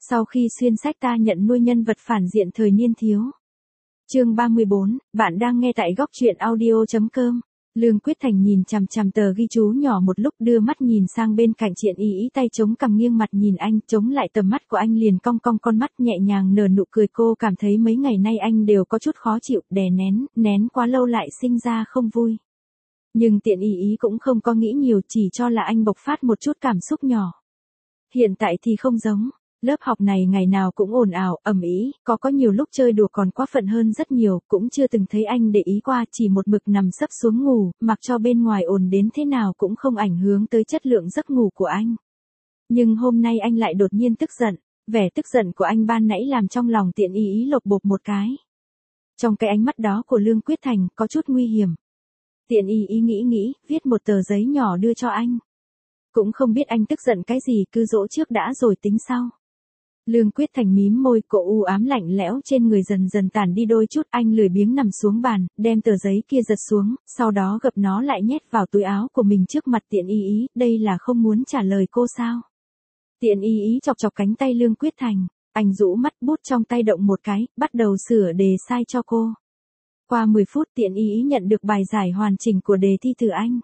Sau khi xuyên sách ta nhận nuôi nhân vật phản diện thời niên thiếu. Chương 34, bạn đang nghe tại góc truyện audio.com. Lương Quyết Thành nhìn chằm chằm tờ ghi chú nhỏ một lúc, đưa mắt nhìn sang bên cạnh Triện Y Y, tay chống cằm nghiêng mặt nhìn anh, chống lại tầm mắt của anh liền cong cong con mắt nhẹ nhàng nở nụ cười. Cô cảm thấy mấy ngày nay anh đều có chút khó chịu, đè nén quá lâu lại sinh ra không vui. Nhưng Triện Y Y cũng không có nghĩ nhiều, chỉ cho là anh bộc phát một chút cảm xúc nhỏ. Hiện tại thì không giống. Lớp học này ngày nào cũng ồn ào, ầm ĩ, có nhiều lúc chơi đùa còn quá phận hơn rất nhiều, cũng chưa từng thấy anh để ý qua, chỉ một mực nằm sấp xuống ngủ, mặc cho bên ngoài ồn đến thế nào cũng không ảnh hưởng tới chất lượng giấc ngủ của anh. Nhưng hôm nay anh lại đột nhiên tức giận, vẻ tức giận của anh ban nãy làm trong lòng Triện Y Y lột bột một cái. Trong cái ánh mắt đó của Lương Quyết Thành có chút nguy hiểm. Triện Y Y nghĩ, viết một tờ giấy nhỏ đưa cho anh. Cũng không biết anh tức giận cái gì, cứ dỗ trước đã rồi tính sau. Lương Quyết Thành mím môi, cỗ u ám lạnh lẽo trên người dần dần tản đi đôi chút, anh lười biếng nằm xuống bàn, đem tờ giấy kia giật xuống, sau đó gập nó lại nhét vào túi áo của mình trước mặt Triện Y Y, đây là không muốn trả lời cô sao? Triện Y Y chọc chọc cánh tay Lương Quyết Thành, anh rũ mắt, bút trong tay động một cái, bắt đầu sửa đề sai cho cô. Qua 10 phút Triện Y Y nhận được bài giải hoàn chỉnh của đề thi từ anh.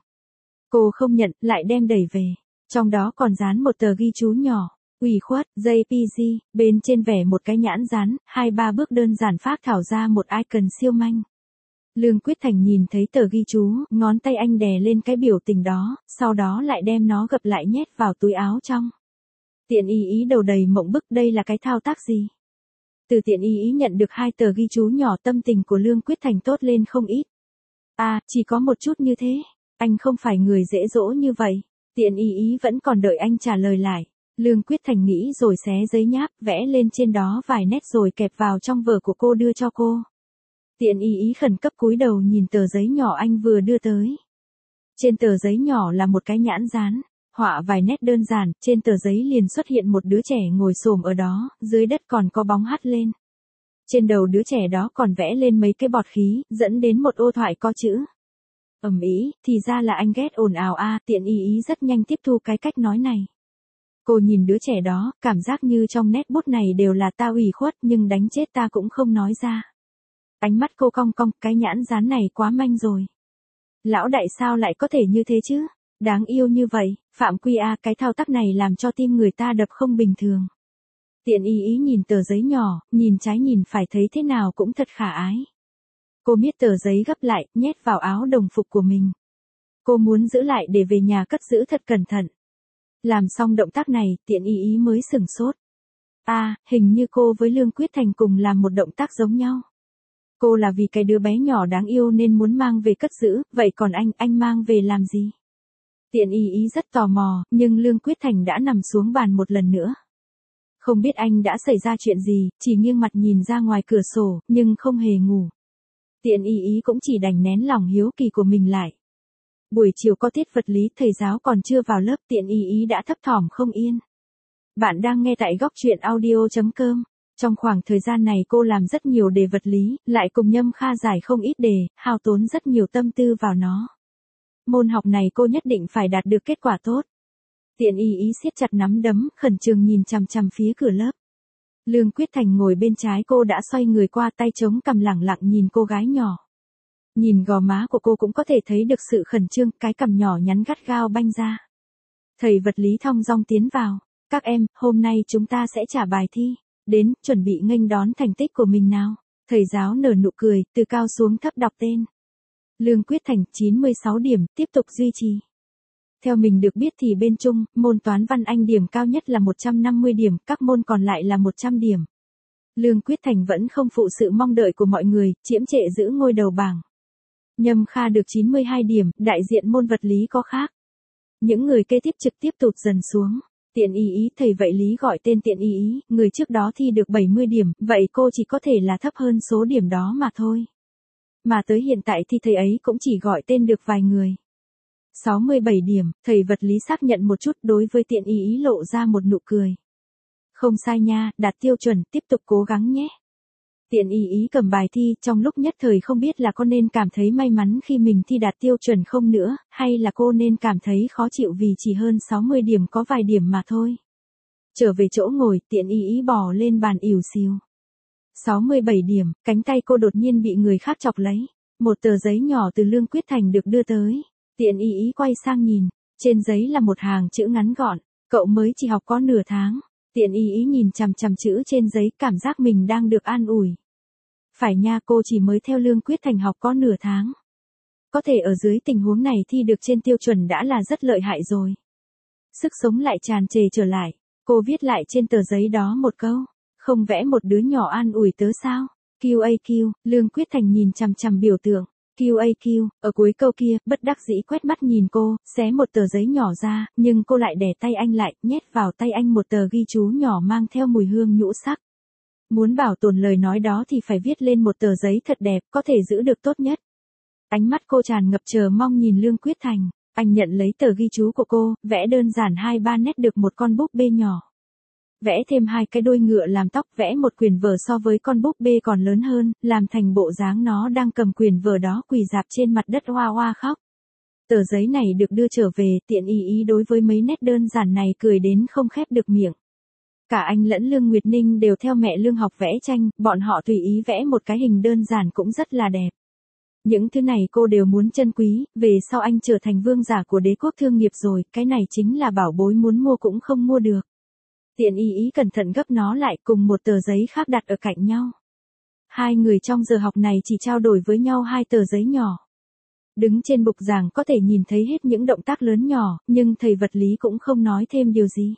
Cô không nhận, lại đem đẩy về, trong đó còn dán một tờ ghi chú nhỏ. Ủy khuất, JPG, bên trên vẽ một cái nhãn dán, 2-3 bước đơn giản phác thảo ra một icon siêu manh. Lương Quyết Thành nhìn thấy tờ ghi chú, ngón tay anh đè lên cái biểu tình đó, sau đó lại đem nó gập lại nhét vào túi áo trong. Triện Y Y đầu đầy mộng bức, đây là cái thao tác gì? Từ Triện Y Y nhận được 2 tờ ghi chú nhỏ, tâm tình của Lương Quyết Thành tốt lên không ít. Chỉ có một chút như thế, anh không phải người dễ dỗ như vậy. Triện Y Y vẫn còn đợi anh trả lời lại. Lương Quyết Thành nghĩ rồi xé giấy nháp, vẽ lên trên đó vài nét rồi kẹp vào trong vở của cô đưa cho cô. Triện Y Y khẩn cấp cúi đầu nhìn tờ giấy nhỏ anh vừa đưa tới. Trên tờ giấy nhỏ là một cái nhãn dán, họa vài nét đơn giản, trên tờ giấy liền xuất hiện một đứa trẻ ngồi xổm ở đó, dưới đất còn có bóng hắt lên. Trên đầu đứa trẻ đó còn vẽ lên mấy cái bọt khí, dẫn đến một ô thoại có chữ. Ầm ĩ, thì ra là anh ghét ồn ào Triện Y Y rất nhanh tiếp thu cái cách nói này. Cô nhìn đứa trẻ đó, cảm giác như trong nét bút này đều là ta ủy khuất, nhưng đánh chết ta cũng không nói ra. Ánh mắt cô cong cong, cái nhãn dán này quá manh rồi. Lão đại sao lại có thể như thế chứ? Đáng yêu như vậy, phạm quy cái thao tác này làm cho tim người ta đập không bình thường. Triện Y Y nhìn tờ giấy nhỏ, nhìn trái nhìn phải thấy thế nào cũng thật khả ái. Cô miết tờ giấy gấp lại, nhét vào áo đồng phục của mình. Cô muốn giữ lại để về nhà cất giữ thật cẩn thận. Làm xong động tác này, Triện Y Y mới sửng sốt. Hình như cô với Lương Quyết Thành cùng làm một động tác giống nhau. Cô là vì cái đứa bé nhỏ đáng yêu nên muốn mang về cất giữ, vậy còn anh mang về làm gì? Triện Y Y rất tò mò, nhưng Lương Quyết Thành đã nằm xuống bàn một lần nữa. Không biết anh đã xảy ra chuyện gì, chỉ nghiêng mặt nhìn ra ngoài cửa sổ, nhưng không hề ngủ. Triện Y Y cũng chỉ đành nén lòng hiếu kỳ của mình lại. Buổi chiều có tiết vật lý, thầy giáo còn chưa vào lớp, Triện Y Y đã thấp thỏm không yên. Bạn đang nghe tại góc truyện audio.com. Trong khoảng thời gian này cô làm rất nhiều đề vật lý, lại cùng Nhâm Kha giải không ít đề, hao tốn rất nhiều tâm tư vào nó. Môn học này cô nhất định phải đạt được kết quả tốt. Triện Y Y siết chặt nắm đấm, khẩn trương nhìn chằm chằm phía cửa lớp. Lương Quyết Thành ngồi bên trái cô đã xoay người qua, tay chống cằm lẳng lặng nhìn cô gái nhỏ. Nhìn gò má của cô cũng có thể thấy được sự khẩn trương, cái cằm nhỏ nhắn gắt gao banh ra. Thầy vật lý thong dong tiến vào. Các em, hôm nay chúng ta sẽ trả bài thi. Đến, chuẩn bị nghênh đón thành tích của mình nào. Thầy giáo nở nụ cười, từ cao xuống thấp đọc tên. Lương Quyết Thành, 96 điểm, tiếp tục duy trì. Theo mình được biết thì bên Trung, môn toán văn Anh điểm cao nhất là 150 điểm, các môn còn lại là 100 điểm. Lương Quyết Thành vẫn không phụ sự mong đợi của mọi người, chiếm trệ giữ ngôi đầu bảng. Nhâm Kha được 92 điểm, đại diện môn vật lý có khác. Những người kế tiếp trực tiếp tụt dần xuống. Triện Y Y, thầy vậy lý gọi tên Triện Y Y, người trước đó thi được 70 điểm, vậy cô chỉ có thể là thấp hơn số điểm đó mà thôi. Mà tới hiện tại thì thầy ấy cũng chỉ gọi tên được vài người. 67 điểm, thầy vật lý xác nhận một chút, đối với Triện Y Y lộ ra một nụ cười. Không sai nha, đạt tiêu chuẩn, tiếp tục cố gắng nhé. Triện Y Y cầm bài thi, trong lúc nhất thời không biết là có nên cảm thấy may mắn khi mình thi đạt tiêu chuẩn không nữa, hay là cô nên cảm thấy khó chịu vì chỉ hơn 60 điểm có vài điểm mà thôi. Trở về chỗ ngồi, Tiện Y bò lên bàn ỉu xìu. 67 điểm, cánh tay cô đột nhiên bị người khác chọc lấy. Một tờ giấy nhỏ từ Lương Quyết Thành được đưa tới. Tiện Y quay sang nhìn, trên giấy là một hàng chữ ngắn gọn, cậu mới chỉ học có nửa tháng. Tiện Y nhìn chằm chằm chữ trên giấy, cảm giác mình đang được an ủi. Phải nha, cô chỉ mới theo Lương Quyết Thành học có nửa tháng. Có thể ở dưới tình huống này thi được trên tiêu chuẩn đã là rất lợi hại rồi. Sức sống lại tràn trề trở lại, cô viết lại trên tờ giấy đó một câu, không vẽ một đứa nhỏ an ủi tớ sao? QAQ, Lương Quyết Thành nhìn chằm chằm biểu tượng, QAQ, ở cuối câu kia, bất đắc dĩ quét mắt nhìn cô, xé một tờ giấy nhỏ ra, nhưng cô lại đè tay anh lại, nhét vào tay anh một tờ ghi chú nhỏ mang theo mùi hương nhũ sắc. Muốn bảo tồn lời nói đó thì phải viết lên một tờ giấy thật đẹp, có thể giữ được tốt nhất. Ánh mắt cô tràn ngập chờ mong nhìn Lương Quyết Thành, anh nhận lấy tờ ghi chú của cô, vẽ đơn giản 2-3 nét được một con búp bê nhỏ. Vẽ thêm 2 cái đuôi ngựa làm tóc, vẽ một quyển vở so với con búp bê còn lớn hơn, làm thành bộ dáng nó đang cầm quyển vở đó quỳ rạp trên mặt đất hoa hoa khóc. Tờ giấy này được đưa trở về, Tiện Y đối với mấy nét đơn giản này cười đến không khép được miệng. Cả anh lẫn Lương Nguyệt Ninh đều theo mẹ Lương học vẽ tranh, bọn họ tùy ý vẽ một cái hình đơn giản cũng rất là đẹp. Những thứ này cô đều muốn trân quý, về sau anh trở thành vương giả của đế quốc thương nghiệp rồi, cái này chính là bảo bối muốn mua cũng không mua được. Tiện Y cẩn thận gấp nó lại cùng một tờ giấy khác đặt ở cạnh nhau. Hai người trong giờ học này chỉ trao đổi với nhau 2 tờ giấy nhỏ. Đứng trên bục giảng có thể nhìn thấy hết những động tác lớn nhỏ, nhưng thầy vật lý cũng không nói thêm điều gì.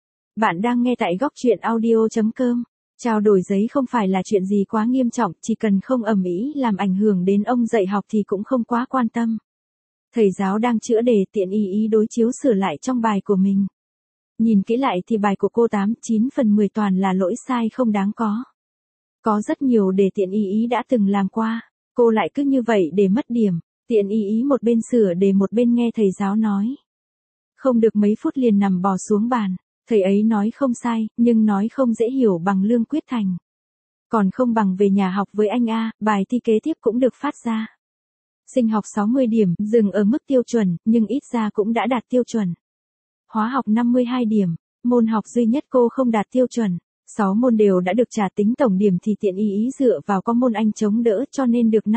Bạn đang nghe tại góc truyện audio.com. Trao đổi giấy không phải là chuyện gì quá nghiêm trọng, chỉ cần không ầm ĩ làm ảnh hưởng đến ông dạy học thì cũng không quá quan tâm. Thầy giáo đang chữa đề, Tiện Y đối chiếu sửa lại trong bài của mình. Nhìn kỹ lại thì bài của cô 8-9 phần 10 toàn là lỗi sai không đáng có. Có rất nhiều đề Tiện Y đã từng làm qua, cô lại cứ như vậy để mất điểm. Tiện Y một bên sửa đề một bên nghe thầy giáo nói. Không được mấy phút liền nằm bò xuống bàn. Thầy ấy nói không sai, nhưng nói không dễ hiểu bằng Lương Quyết Thành. Còn không bằng về nhà học với anh A, bài thi kế tiếp cũng được phát ra. Sinh học 60 điểm, dừng ở mức tiêu chuẩn, nhưng ít ra cũng đã đạt tiêu chuẩn. Hóa học 52 điểm, môn học duy nhất cô không đạt tiêu chuẩn. 6 môn đều đã được trả tính tổng điểm thì Tiện Y dựa vào có môn Anh chống đỡ cho nên được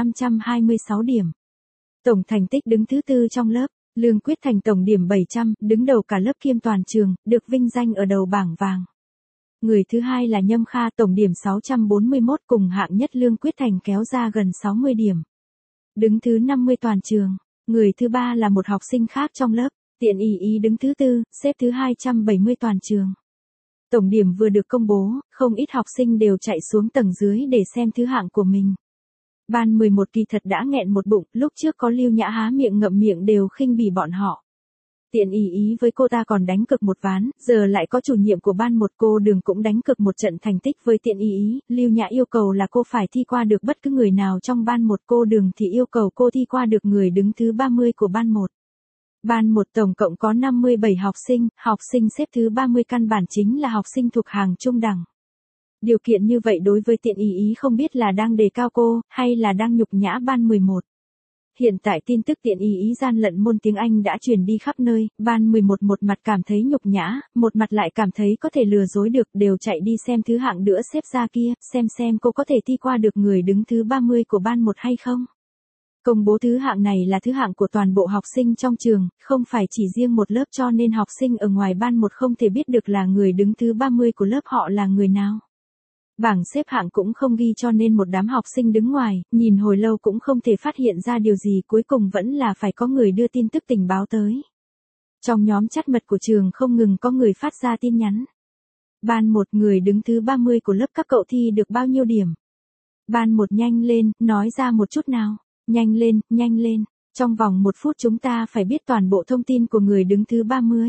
526 điểm. Tổng thành tích đứng thứ 4 trong lớp. Lương Quyết Thành tổng điểm 700, đứng đầu cả lớp kiêm toàn trường, được vinh danh ở đầu bảng vàng. Người thứ hai là Nhâm Kha tổng điểm 641 cùng hạng nhất Lương Quyết Thành kéo ra gần 60 điểm. Đứng thứ 50 toàn trường. Người thứ ba là một học sinh khác trong lớp, Tiện Y đứng thứ 4, xếp thứ 270 toàn trường. Tổng điểm vừa được công bố, không ít học sinh đều chạy xuống tầng dưới để xem thứ hạng của mình. Ban 11 kỳ thật đã nghẹn một bụng, lúc trước có Lưu Nhã há miệng ngậm miệng đều khinh bỉ bọn họ. Tiện Y với cô ta còn đánh cược một ván, giờ lại có chủ nhiệm của ban một cô Đường cũng đánh cược một trận thành tích với Tiện Y. Lưu Nhã yêu cầu là cô phải thi qua được bất cứ người nào trong ban một, cô Đường thì yêu cầu cô thi qua được người đứng thứ 30 của ban một. Ban một tổng cộng có 57 học sinh xếp thứ 30 căn bản chính là học sinh thuộc hàng trung đẳng. Điều kiện như vậy đối với Tiện Y không biết là đang đề cao cô, hay là đang nhục nhã ban 11. Hiện tại tin tức Tiện Y gian lận môn tiếng Anh đã truyền đi khắp nơi, ban 11 một mặt cảm thấy nhục nhã, một mặt lại cảm thấy có thể lừa dối được, đều chạy đi xem thứ hạng nữa xếp ra kia, xem cô có thể thi qua được người đứng thứ 30 của ban 1 hay không. Công bố thứ hạng này là thứ hạng của toàn bộ học sinh trong trường, không phải chỉ riêng một lớp, cho nên học sinh ở ngoài ban 1 không thể biết được là người đứng thứ 30 của lớp họ là người nào. Bảng xếp hạng cũng không ghi cho nên một đám học sinh đứng ngoài, nhìn hồi lâu cũng không thể phát hiện ra điều gì, cuối cùng vẫn là phải có người đưa tin tức tình báo tới. Trong nhóm chat mật của trường không ngừng có người phát ra tin nhắn. Ban 1 người đứng thứ 30 của lớp các cậu thi được bao nhiêu điểm? Ban 1 nhanh lên, nói ra một chút nào. Nhanh lên, trong vòng 1 phút chúng ta phải biết toàn bộ thông tin của người đứng thứ 30.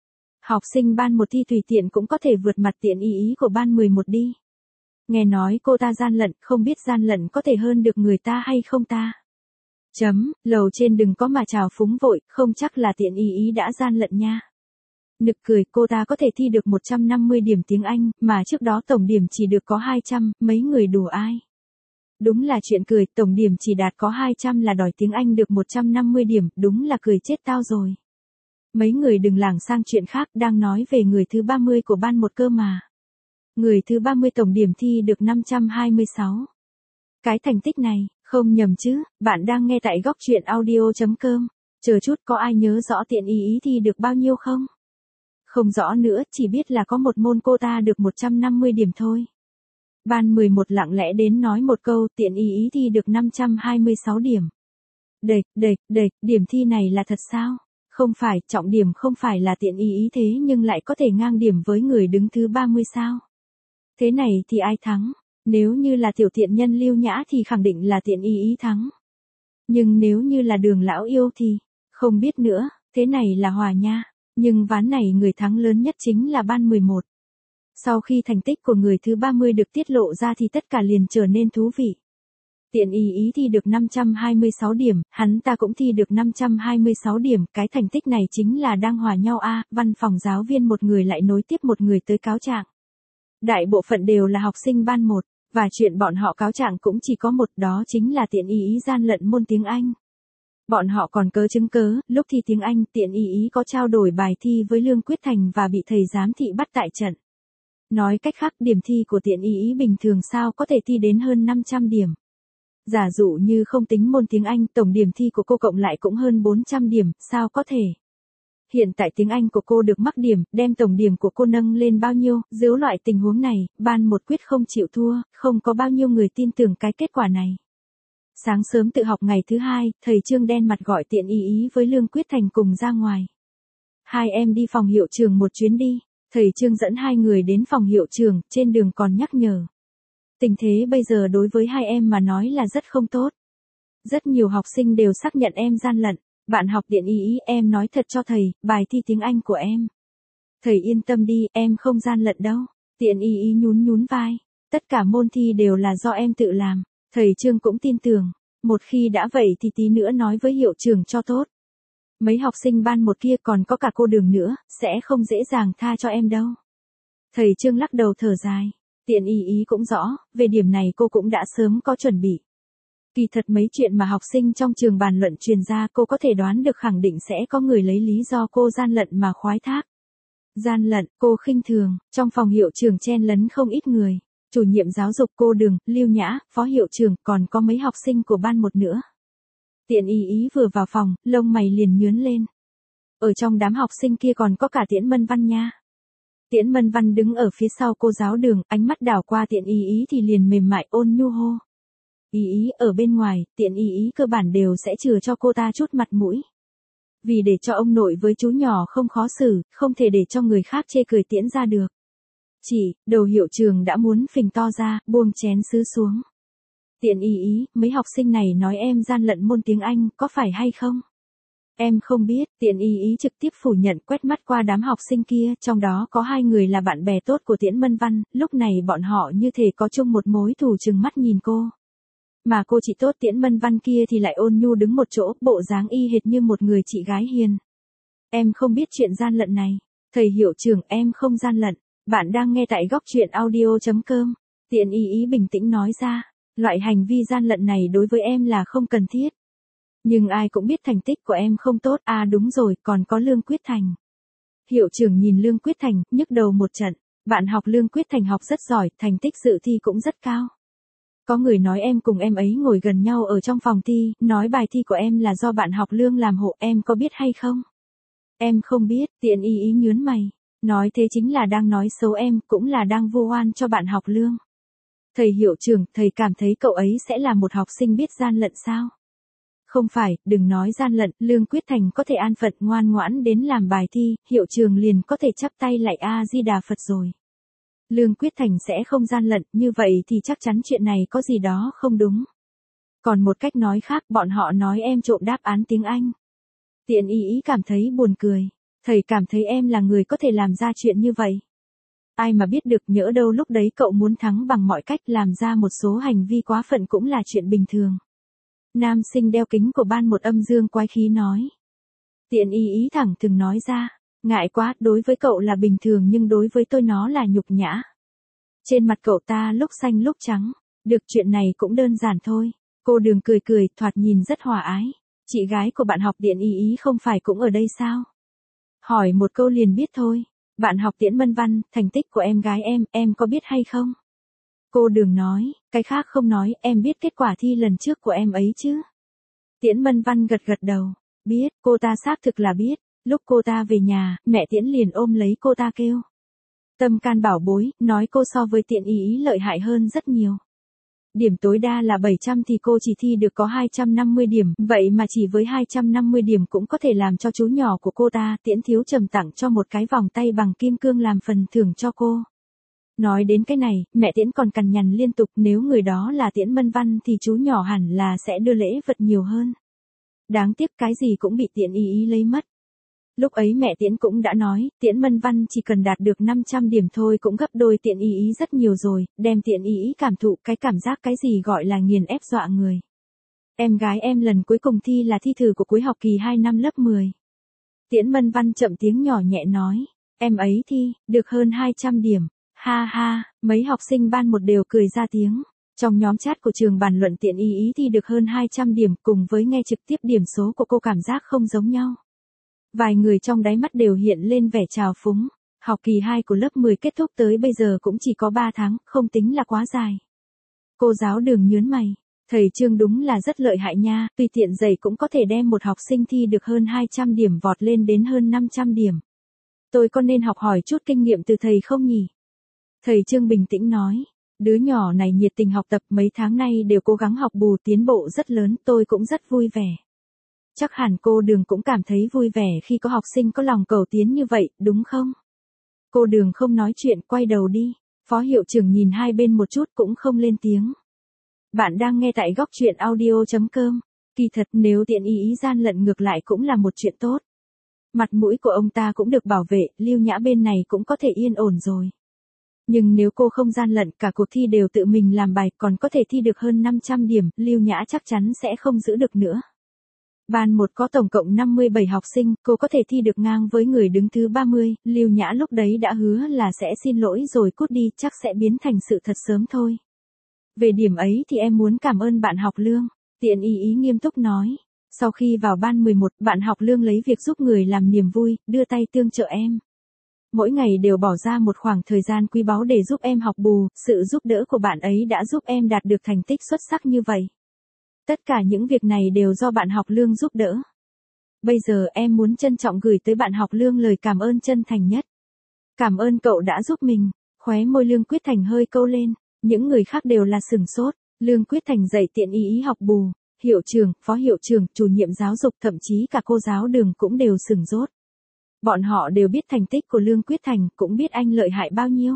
Học sinh ban 1 thi tùy tiện cũng có thể vượt mặt Tiện Y của ban 11 đi. Nghe nói cô ta gian lận, không biết gian lận có thể hơn được người ta hay không ta. Lầu trên đừng có mà trào phúng vội, không chắc là Tiện Y đã gian lận nha. Nực cười, cô ta có thể thi được 150 điểm tiếng Anh, mà trước đó tổng điểm chỉ được có 200, mấy người đùa ai. Đúng là chuyện cười, tổng điểm chỉ đạt có 200 là đòi tiếng Anh được 150 điểm, đúng là cười chết tao rồi. Mấy người đừng lảng sang chuyện khác, đang nói về người thứ 30 của ban một cơ mà. Người thứ 30 tổng điểm thi được 526. Cái thành tích này, không nhầm chứ, bạn đang nghe tại góc truyện audio.com. Chờ chút, có ai nhớ rõ Tiện Ý thi được bao nhiêu không? Không rõ nữa, chỉ biết là có một môn cô ta được 150 điểm thôi. Ban 11 lặng lẽ đến nói một câu, Tiện Ý thi được 526 điểm. Điểm thi này là thật sao? Không phải, trọng điểm không phải là Tiện Ý thế nhưng lại có thể ngang điểm với người đứng thứ 30 sao? Thế này thì ai thắng? Nếu như là tiểu tiện nhân Lưu Nhã thì khẳng định là Tiện Ý thắng. Nhưng nếu như là Đường lão yêu thì, không biết nữa, thế này là hòa nha. Nhưng ván này người thắng lớn nhất chính là ban 11. Sau khi thành tích của người thứ 30 được tiết lộ ra thì tất cả liền trở nên thú vị. Tiện Ý thi được 526 điểm, hắn ta cũng thi được 526 điểm, cái thành tích này chính là đang hòa nhau a. Văn phòng giáo viên một người lại nối tiếp một người tới cáo trạng. Đại bộ phận đều là học sinh ban 1, và chuyện bọn họ cáo trạng cũng chỉ có một, đó chính là Tiện Ý gian lận môn tiếng Anh. Bọn họ còn cớ chứng cớ, lúc thi tiếng Anh, Tiện Ý có trao đổi bài thi với Lương Quyết Thành và bị thầy giám thị bắt tại trận. Nói cách khác, điểm thi của Tiện Ý bình thường sao có thể thi đến hơn 500 điểm. Giả dụ như không tính môn tiếng Anh, tổng điểm thi của cô cộng lại cũng hơn 400 điểm, sao có thể? Hiện tại tiếng Anh của cô được mắc điểm, đem tổng điểm của cô nâng lên bao nhiêu, dưới loại tình huống này, ban một quyết không chịu thua, không có bao nhiêu người tin tưởng cái kết quả này. Sáng sớm tự học ngày thứ 2, thầy Trương đen mặt gọi Tiện Ý với Lương Quyết Thành cùng ra ngoài. Hai em đi phòng hiệu trưởng một chuyến đi. Thầy Trương dẫn hai người đến phòng hiệu trưởng, trên đường còn nhắc nhở. Tình thế bây giờ đối với hai em mà nói là rất không tốt. Rất nhiều học sinh đều xác nhận em gian lận. Bạn học Tiện Ý, em nói thật cho thầy, bài thi tiếng Anh của em. Thầy yên tâm đi, em không gian lận đâu. Tiện Ý nhún vai. Tất cả môn thi đều là do em tự làm. Thầy Trương cũng tin tưởng. Một khi đã vậy thì tí nữa nói với hiệu trưởng cho tốt. Mấy học sinh ban một kia còn có cả cô Đường nữa, sẽ không dễ dàng tha cho em đâu. Thầy Trương lắc đầu thở dài. Tiện Ý cũng rõ, về điểm này cô cũng đã sớm có chuẩn bị. Kỳ thật mấy chuyện mà học sinh trong trường bàn luận truyền ra cô có thể đoán được khẳng định sẽ có người lấy lý do cô gian lận mà khoái thác. Gian lận, cô khinh thường, trong phòng hiệu trưởng chen lấn không ít người. Chủ nhiệm giáo dục cô Đường, Lưu Nhã, phó hiệu trưởng, còn có mấy học sinh của ban một nữa. Tiện Ý vừa vào phòng, lông mày liền nhướng lên. Ở trong đám học sinh kia còn có cả Tiễn Mân Văn nha. Tiễn Mân Văn đứng ở phía sau cô giáo Đường, ánh mắt đảo qua Tiện Ý thì liền mềm mại ôn nhu hô. Ý ở bên ngoài, Tiện Ý cơ bản đều sẽ chừa cho cô ta chút mặt mũi. Vì để cho ông nội với chú nhỏ không khó xử, không thể để cho người khác chê cười Tiễn ra được. Đầu hiệu trường đã muốn phình to ra, buông chén sứ xuống. Tiện Ý, mấy học sinh này nói em gian lận môn tiếng Anh, có phải hay không? Em không biết, Tiện Ý trực tiếp phủ nhận, quét mắt qua đám học sinh kia, trong đó có hai người là bạn bè tốt của Tiễn Mân Văn, lúc này bọn họ như thể có chung một mối thù trừng mắt nhìn cô. Mà cô chị tốt Tiễn Mân Văn kia thì lại ôn nhu đứng một chỗ, bộ dáng y hệt như một người chị gái hiền. Em không biết chuyện gian lận này. Thầy hiệu trưởng, em không gian lận. Bạn đang nghe tại góc truyện audio.com. Tiện Ý bình tĩnh nói ra, loại hành vi gian lận này đối với em là không cần thiết. Nhưng ai cũng biết thành tích của em không tốt, à đúng rồi, còn có Lương Quyết Thành. Hiệu trưởng nhìn Lương Quyết Thành, nhức đầu một trận. Bạn học Lương Quyết Thành học rất giỏi, thành tích dự thi cũng rất cao. Có người nói em cùng em ấy ngồi gần nhau ở trong phòng thi, nói bài thi của em là do bạn học Lương làm hộ, em có biết hay không? Em không biết, Tiện Ý nhướng mày. Nói thế chính là đang nói xấu em, cũng là đang vu oan cho bạn học Lương. Thầy hiệu trưởng, thầy cảm thấy cậu ấy sẽ là một học sinh biết gian lận sao? Không phải, đừng nói gian lận, Lương Quyết Thành có thể an phận ngoan ngoãn đến làm bài thi, hiệu trưởng liền có thể chắp tay lạy A-di-đà Phật rồi. Lương Quyết Thành sẽ không gian lận, như vậy thì chắc chắn chuyện này có gì đó không đúng. Còn một cách nói khác, bọn họ nói em trộm đáp án tiếng Anh. Tiện Ý cảm thấy buồn cười. Thầy cảm thấy em là người có thể làm ra chuyện như vậy. Ai mà biết được, nhỡ đâu lúc đấy cậu muốn thắng bằng mọi cách, làm ra một số hành vi quá phận cũng là chuyện bình thường. Nam sinh đeo kính của ban một âm dương quái khí nói. Tiện Ý thẳng thừng nói ra, ngại quá, đối với cậu là bình thường nhưng đối với tôi nó là nhục nhã. Trên mặt cậu ta lúc xanh lúc trắng, được chuyện này cũng đơn giản thôi. Cô Đường cười cười, thoạt nhìn rất hòa ái. Chị gái của bạn học Tiện Ý không phải cũng ở đây sao? Hỏi một câu liền biết thôi. Bạn học Tiễn Mân Văn, thành tích của em gái em có biết hay không? Cô Đường nói, cái khác không nói, em biết kết quả thi lần trước của em ấy chứ? Tiễn Mân Văn gật gật đầu, biết, cô ta xác thực là biết. Lúc cô ta về nhà, mẹ Tiễn liền ôm lấy cô ta kêu. Tâm can bảo bối, nói cô so với Tiễn Ý lợi hại hơn rất nhiều. Điểm tối đa là 700 thì cô chỉ thi được có 250 điểm, vậy mà chỉ với 250 điểm cũng có thể làm cho chú nhỏ của cô ta, Tiễn Thiếu Trầm tặng cho một cái vòng tay bằng kim cương làm phần thưởng cho cô. Nói đến cái này, mẹ Tiễn còn cằn nhằn liên tục, nếu người đó là Tiễn Mân Văn thì chú nhỏ hẳn là sẽ đưa lễ vật nhiều hơn. Đáng tiếc cái gì cũng bị Tiễn Ý lấy mất. Lúc ấy mẹ Tiễn cũng đã nói, Tiễn Mân Văn chỉ cần đạt được 500 điểm thôi cũng gấp đôi Tiễn Ý rất nhiều rồi, đem Tiễn Ý cảm thụ cái cảm giác cái gì gọi là nghiền ép dọa người. Em gái em lần cuối cùng thi là thi thử của cuối học kỳ 2 năm lớp 10. Tiễn Mân Văn chậm tiếng nhỏ nhẹ nói, em ấy thi, được hơn 200 điểm, ha ha, mấy học sinh ban một đều cười ra tiếng. Trong nhóm chat của trường bàn luận Tiễn Ý thi được hơn 200 điểm cùng với nghe trực tiếp điểm số của cô cảm giác không giống nhau. Vài người trong đáy mắt đều hiện lên vẻ trào phúng. Học kỳ 2 của lớp 10 kết thúc tới bây giờ cũng chỉ có 3 tháng, không tính là quá dài. Cô giáo Đường nhớn mày. Thầy Trương đúng là rất lợi hại nha, tùy tiện dạy cũng có thể đem một học sinh thi được hơn 200 điểm vọt lên đến hơn 500 điểm. Tôi có nên học hỏi chút kinh nghiệm từ thầy không nhỉ? Thầy Trương bình tĩnh nói. Đứa nhỏ này nhiệt tình học tập mấy tháng nay đều cố gắng học bù tiến bộ rất lớn, tôi cũng rất vui vẻ. Chắc hẳn cô Đường cũng cảm thấy vui vẻ khi có học sinh có lòng cầu tiến như vậy, đúng không? Cô Đường không nói chuyện, quay đầu đi. Phó hiệu trưởng nhìn hai bên một chút cũng không lên tiếng. Bạn đang nghe tại góc truyện audio.com. Kỳ thật nếu Tiễn Ý gian lận ngược lại cũng là một chuyện tốt. Mặt mũi của ông ta cũng được bảo vệ, Lưu Nhã bên này cũng có thể yên ổn rồi. Nhưng nếu cô không gian lận, cả cuộc thi đều tự mình làm bài, còn có thể thi được hơn 500 điểm, Lưu Nhã chắc chắn sẽ không giữ được nữa. Ban 1 có tổng cộng 57 học sinh, cô có thể thi được ngang với người đứng thứ 30, Lưu Nhã lúc đấy đã hứa là sẽ xin lỗi rồi cút đi, chắc sẽ biến thành sự thật sớm thôi. Về điểm ấy thì em muốn cảm ơn bạn học Lương, Tiễn Ý nghiêm túc nói. Sau khi vào ban 11, bạn học Lương lấy việc giúp người làm niềm vui, đưa tay tương trợ em. Mỗi ngày đều bỏ ra một khoảng thời gian quý báu để giúp em học bù, sự giúp đỡ của bạn ấy đã giúp em đạt được thành tích xuất sắc như vậy. Tất cả những việc này đều do bạn học Lương giúp đỡ. Bây giờ em muốn trân trọng gửi tới bạn học Lương lời cảm ơn chân thành nhất. Cảm ơn cậu đã giúp mình. Khóe môi Lương Quyết Thành hơi câu lên. Những người khác đều là sửng sốt. Lương Quyết Thành dạy Tiễn Ý học bù. Hiệu trưởng, phó hiệu trưởng, chủ nhiệm giáo dục, thậm chí cả cô giáo Đường cũng đều sửng sốt. Bọn họ đều biết thành tích của Lương Quyết Thành, cũng biết anh lợi hại bao nhiêu.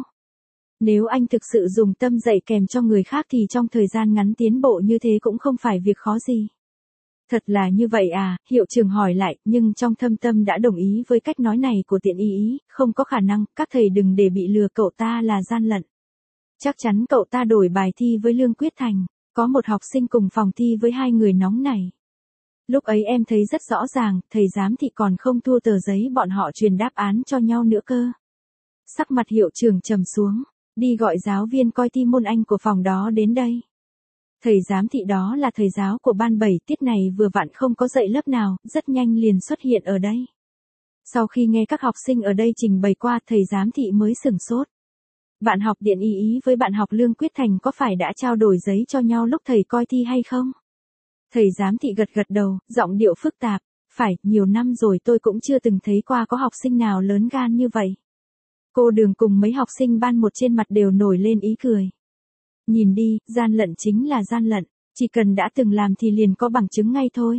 Nếu anh thực sự dùng tâm dạy kèm cho người khác thì trong thời gian ngắn tiến bộ như thế cũng không phải việc khó gì. Thật là như vậy à, hiệu trưởng hỏi lại, nhưng trong thâm tâm đã đồng ý với cách nói này của Tiễn Ý, không có khả năng, các thầy đừng để bị lừa, cậu ta là gian lận. Chắc chắn cậu ta đổi bài thi với Lương Quyết Thành, có một học sinh cùng phòng thi với hai người nóng này. Lúc ấy em thấy rất rõ ràng, thầy giám thị còn không thua tờ giấy bọn họ truyền đáp án cho nhau nữa cơ. Sắc mặt hiệu trưởng trầm xuống. Đi gọi giáo viên coi thi môn Anh của phòng đó đến đây. Thầy giám thị đó là thầy giáo của ban 7, tiết này vừa vặn không có dạy lớp nào, rất nhanh liền xuất hiện ở đây. Sau khi nghe các học sinh ở đây trình bày qua, thầy giám thị mới sửng sốt. Bạn học Tiễn Ý với bạn học Lương Quyết Thành có phải đã trao đổi giấy cho nhau lúc thầy coi thi hay không? Thầy giám thị gật gật đầu, giọng điệu phức tạp. Phải, nhiều năm rồi tôi cũng chưa từng thấy qua có học sinh nào lớn gan như vậy. Cô Đường cùng mấy học sinh ban 1 trên mặt đều nổi lên ý cười. Nhìn đi, gian lận chính là gian lận, chỉ cần đã từng làm thì liền có bằng chứng ngay thôi.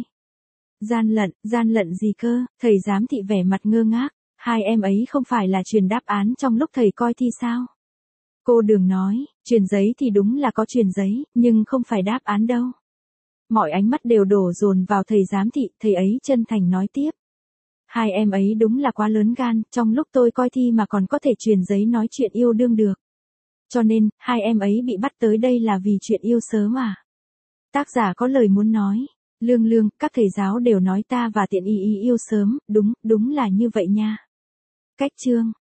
Gian lận gì cơ, thầy giám thị vẻ mặt ngơ ngác, hai em ấy không phải là truyền đáp án trong lúc thầy coi thi sao? Cô Đường nói, truyền giấy thì đúng là có truyền giấy, nhưng không phải đáp án đâu. Mọi ánh mắt đều đổ dồn vào thầy giám thị, thầy ấy chân thành nói tiếp. Hai em ấy đúng là quá lớn gan, trong lúc tôi coi thi mà còn có thể truyền giấy nói chuyện yêu đương được. Cho nên, hai em ấy bị bắt tới đây là vì chuyện yêu sớm à. Tác giả có lời muốn nói. Lương, các thầy giáo đều nói ta và Tiễn Ý yêu sớm, đúng là như vậy nha. Cách chương.